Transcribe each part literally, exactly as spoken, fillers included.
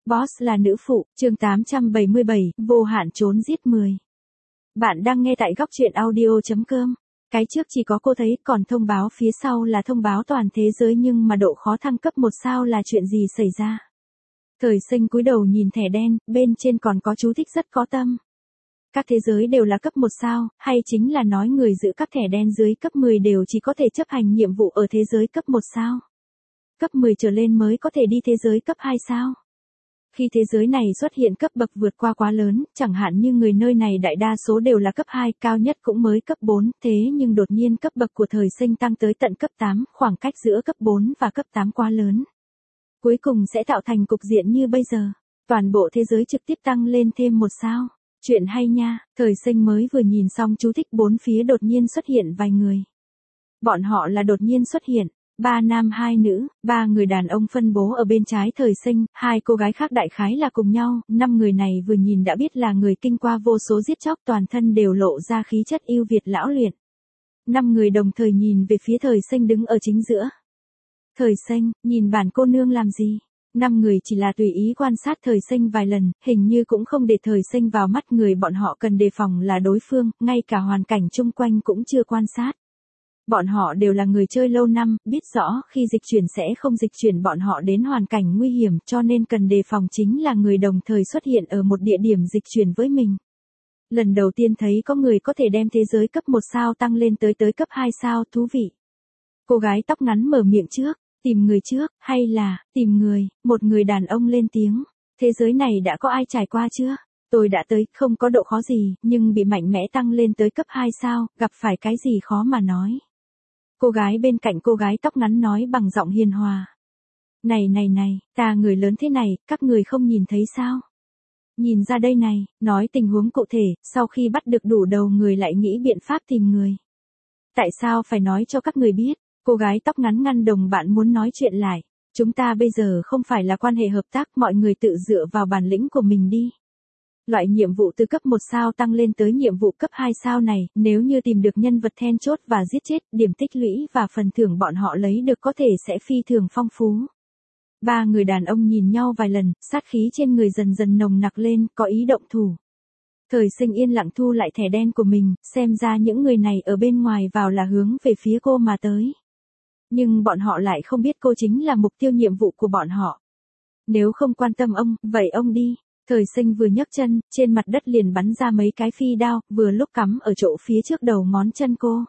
Boss là nữ phụ, chương tám trăm bảy mươi bảy, vô hạn trốn giết mười. Bạn đang nghe tại góc truyện audio.com. Cái trước chỉ có cô thấy, còn thông báo phía sau là thông báo toàn thế giới, nhưng mà độ khó thăng cấp một sao là chuyện gì xảy ra? Thời Sinh cúi đầu nhìn thẻ đen, bên trên còn có chú thích rất có tâm. Các thế giới đều là cấp một sao, hay chính là nói người giữ các thẻ đen dưới cấp mười đều chỉ có thể chấp hành nhiệm vụ ở thế giới cấp một sao. Cấp mười trở lên mới có thể đi thế giới cấp hai sao. Khi thế giới này xuất hiện cấp bậc vượt qua quá lớn, chẳng hạn như người nơi này đại đa số đều là cấp hai, cao nhất cũng mới cấp bốn, thế nhưng đột nhiên cấp bậc của Thời Sinh tăng tới tận cấp tám, khoảng cách giữa cấp bốn và cấp tám quá lớn. Cuối cùng sẽ tạo thành cục diện như bây giờ, toàn bộ thế giới trực tiếp tăng lên thêm một sao. Chuyện hay nha, Thời Sinh mới vừa nhìn xong chú thích, bốn phía đột nhiên xuất hiện vài người. Bọn họ là đột nhiên xuất hiện. Ba nam hai nữ, ba người đàn ông phân bố ở bên trái Thời Sinh, hai cô gái khác đại khái là cùng nhau, năm người này vừa nhìn đã biết là người kinh qua vô số giết chóc, toàn thân đều lộ ra khí chất yêu Việt lão luyện. Năm người đồng thời nhìn về phía Thời Sinh đứng ở chính giữa. Thời Sinh, nhìn bản cô nương làm gì? Năm người chỉ là tùy ý quan sát Thời Sinh vài lần, hình như cũng không để Thời Sinh vào mắt, người bọn họ cần đề phòng là đối phương, ngay cả hoàn cảnh chung quanh cũng chưa quan sát. Bọn họ đều là người chơi lâu năm, biết rõ khi dịch chuyển sẽ không dịch chuyển bọn họ đến hoàn cảnh nguy hiểm, cho nên cần đề phòng chính là người đồng thời xuất hiện ở một địa điểm dịch chuyển với mình. Lần đầu tiên thấy có người có thể đem thế giới cấp một sao tăng lên tới tới cấp hai sao, thú vị. Cô gái tóc ngắn mở miệng trước, tìm người trước, hay là, tìm người, một người đàn ông lên tiếng. Thế giới này đã có ai trải qua chưa? Tôi đã tới, không có độ khó gì, nhưng bị mạnh mẽ tăng lên tới cấp hai sao, gặp phải cái gì khó mà nói. Cô gái bên cạnh cô gái tóc ngắn nói bằng giọng hiền hòa. Này này này, ta người lớn thế này, các người không nhìn thấy sao? Nhìn ra đây này, nói tình huống cụ thể, sau khi bắt được đủ đầu người lại nghĩ biện pháp tìm người. Tại sao phải nói cho các người biết? Cô gái tóc ngắn ngăn đồng bạn muốn nói chuyện lại. Chúng ta bây giờ không phải là quan hệ hợp tác, mọi người tự dựa vào bản lĩnh của mình đi. Loại nhiệm vụ từ cấp một sao tăng lên tới nhiệm vụ cấp hai sao này, nếu như tìm được nhân vật then chốt và giết chết, điểm tích lũy và phần thưởng bọn họ lấy được có thể sẽ phi thường phong phú. Ba người đàn ông nhìn nhau vài lần, sát khí trên người dần dần nồng nặc lên, có ý động thủ. Thời Sinh yên lặng thu lại thẻ đen của mình, xem ra những người này ở bên ngoài vào là hướng về phía cô mà tới. Nhưng bọn họ lại không biết cô chính là mục tiêu nhiệm vụ của bọn họ. Nếu không quan tâm ông, vậy ông đi. Thời Sinh vừa nhấc chân, trên mặt đất liền bắn ra mấy cái phi đao, vừa lúc cắm ở chỗ phía trước đầu ngón chân cô.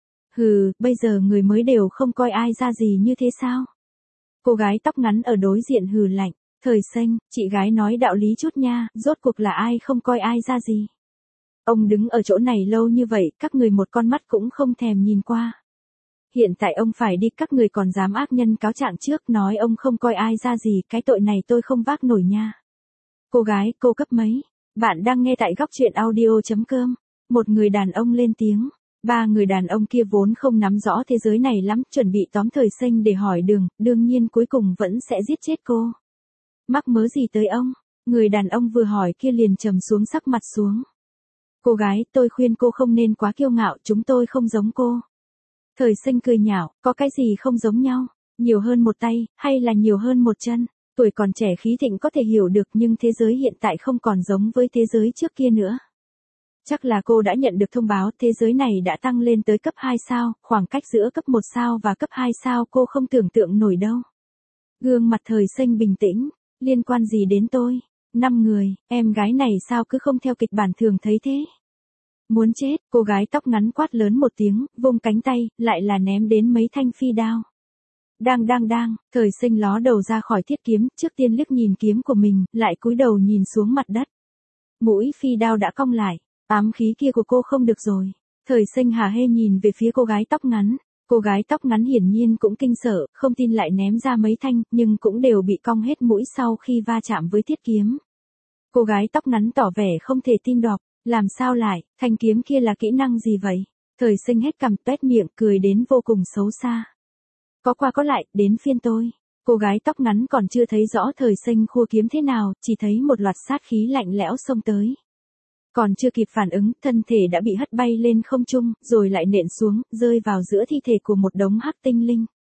Hừ, bây giờ người mới đều không coi ai ra gì như thế sao? Cô gái tóc ngắn ở đối diện hừ lạnh. Thời Sinh, chị gái nói đạo lý chút nha, rốt cuộc là ai không coi ai ra gì? Ông đứng ở chỗ này lâu như vậy, các người một con mắt cũng không thèm nhìn qua. Hiện tại ông phải đi, các người còn dám ác nhân cáo trạng trước, nói ông không coi ai ra gì, cái tội này tôi không vác nổi nha. Cô gái, cô cấp mấy? Bạn đang nghe tại góc truyện audio.com. Một người đàn ông lên tiếng. Ba người đàn ông kia vốn không nắm rõ thế giới này lắm, chuẩn bị tóm Thời Sinh để hỏi đường, đương nhiên cuối cùng vẫn sẽ giết chết cô. Mắc mớ gì tới ông? Người đàn ông vừa hỏi kia liền trầm xuống sắc mặt xuống. Cô gái, tôi khuyên cô không nên quá kiêu ngạo, chúng tôi không giống cô. Thời Sinh cười nhạo, có cái gì không giống nhau? Nhiều hơn một tay, hay là nhiều hơn một chân? Tuổi còn trẻ khí thịnh có thể hiểu được, nhưng thế giới hiện tại không còn giống với thế giới trước kia nữa. Chắc là cô đã nhận được thông báo thế giới này đã tăng lên tới cấp hai sao, khoảng cách giữa cấp một sao và cấp hai sao cô không tưởng tượng nổi đâu. Gương mặt Thời Sinh bình tĩnh, liên quan gì đến tôi? Năm người, em gái này sao cứ không theo kịch bản thường thấy thế? Muốn chết, cô gái tóc ngắn quát lớn một tiếng, vung cánh tay, lại là ném đến mấy thanh phi đao. Đang đang đang, Thời Sinh ló đầu ra khỏi thiết kiếm, trước tiên liếc nhìn kiếm của mình, lại cúi đầu nhìn xuống mặt đất. Mũi phi đao đã cong lại, ám khí kia của cô không được rồi. Thời Sinh hả hê nhìn về phía cô gái tóc ngắn. Cô gái tóc ngắn hiển nhiên cũng kinh sợ, không tin lại ném ra mấy thanh, nhưng cũng đều bị cong hết mũi sau khi va chạm với thiết kiếm. Cô gái tóc ngắn tỏ vẻ không thể tin đọc, làm sao lại, thanh kiếm kia là kỹ năng gì vậy? Thời Sinh hết cằm tuét miệng, cười đến vô cùng xấu xa. Có qua có lại, đến phiên tôi. Cô gái tóc ngắn còn chưa thấy rõ Thời Sinh khua kiếm thế nào, chỉ thấy một loạt sát khí lạnh lẽo xông tới. Còn chưa kịp phản ứng, thân thể đã bị hất bay lên không trung, rồi lại nện xuống, rơi vào giữa thi thể của một đống hắc tinh linh.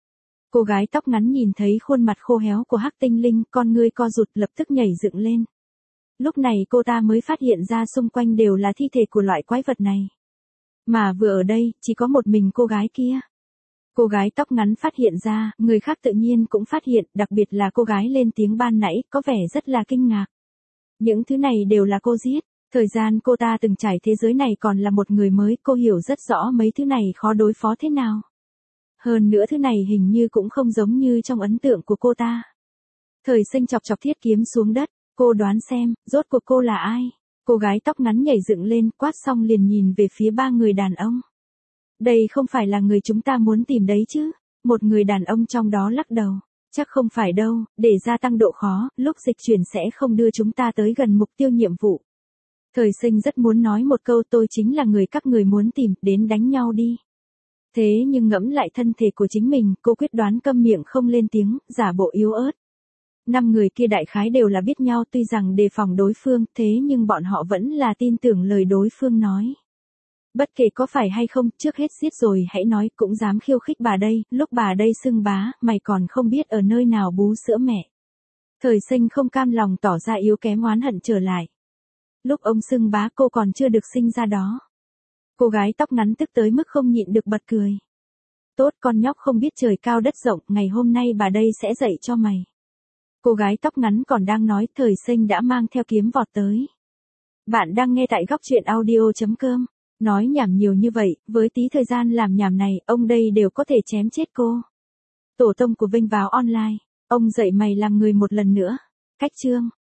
Cô gái tóc ngắn nhìn thấy khuôn mặt khô héo của Hắc Tinh Linh, con ngươi co rụt lập tức nhảy dựng lên. Lúc này cô ta mới phát hiện ra xung quanh đều là thi thể của loại quái vật này. Mà vừa ở đây, chỉ có một mình cô gái kia. Cô gái tóc ngắn phát hiện ra, người khác tự nhiên cũng phát hiện, đặc biệt là cô gái lên tiếng ban nãy, có vẻ rất là kinh ngạc. Những thứ này đều là cô giết. Thời gian cô ta từng trải thế giới này còn là một người mới, cô hiểu rất rõ mấy thứ này khó đối phó thế nào. Hơn nữa thứ này hình như cũng không giống như trong ấn tượng của cô ta. Thời Sinh chọc chọc thiết kiếm xuống đất, cô đoán xem, rốt cuộc cô là ai? Cô gái tóc ngắn nhảy dựng lên, quát xong liền nhìn về phía ba người đàn ông. Đây không phải là người chúng ta muốn tìm đấy chứ? Một người đàn ông trong đó lắc đầu. Chắc không phải đâu, để gia tăng độ khó, lúc dịch chuyển sẽ không đưa chúng ta tới gần mục tiêu nhiệm vụ. Thời Sinh rất muốn nói một câu tôi chính là người các người muốn tìm, đến đánh nhau đi. Thế nhưng ngẫm lại thân thể của chính mình, cô quyết đoán câm miệng không lên tiếng, giả bộ yếu ớt. Năm người kia đại khái đều là biết nhau tuy rằng đề phòng đối phương, thế nhưng bọn họ vẫn là tin tưởng lời đối phương nói. Bất kể có phải hay không, trước hết giết rồi hãy nói, cũng dám khiêu khích bà đây, lúc bà đây xưng bá, mày còn không biết ở nơi nào bú sữa mẹ. Thời Sinh không cam lòng tỏ ra yếu kém oán hận trở lại. Lúc ông xưng bá cô còn chưa được sinh ra đó. Cô gái tóc ngắn tức tới mức không nhịn được bật cười. Tốt, con nhóc không biết trời cao đất rộng, ngày hôm nay bà đây sẽ dạy cho mày. Cô gái tóc ngắn còn đang nói, Thời Sinh đã mang theo kiếm vọt tới. Bạn đang nghe tại góc truyện audio chấm com. Nói nhảm nhiều như vậy, với tí thời gian làm nhảm này, ông đây đều có thể chém chết cô. Tổ tông của Vinh Váo Online, ông dạy mày làm người một lần nữa. Cách chương.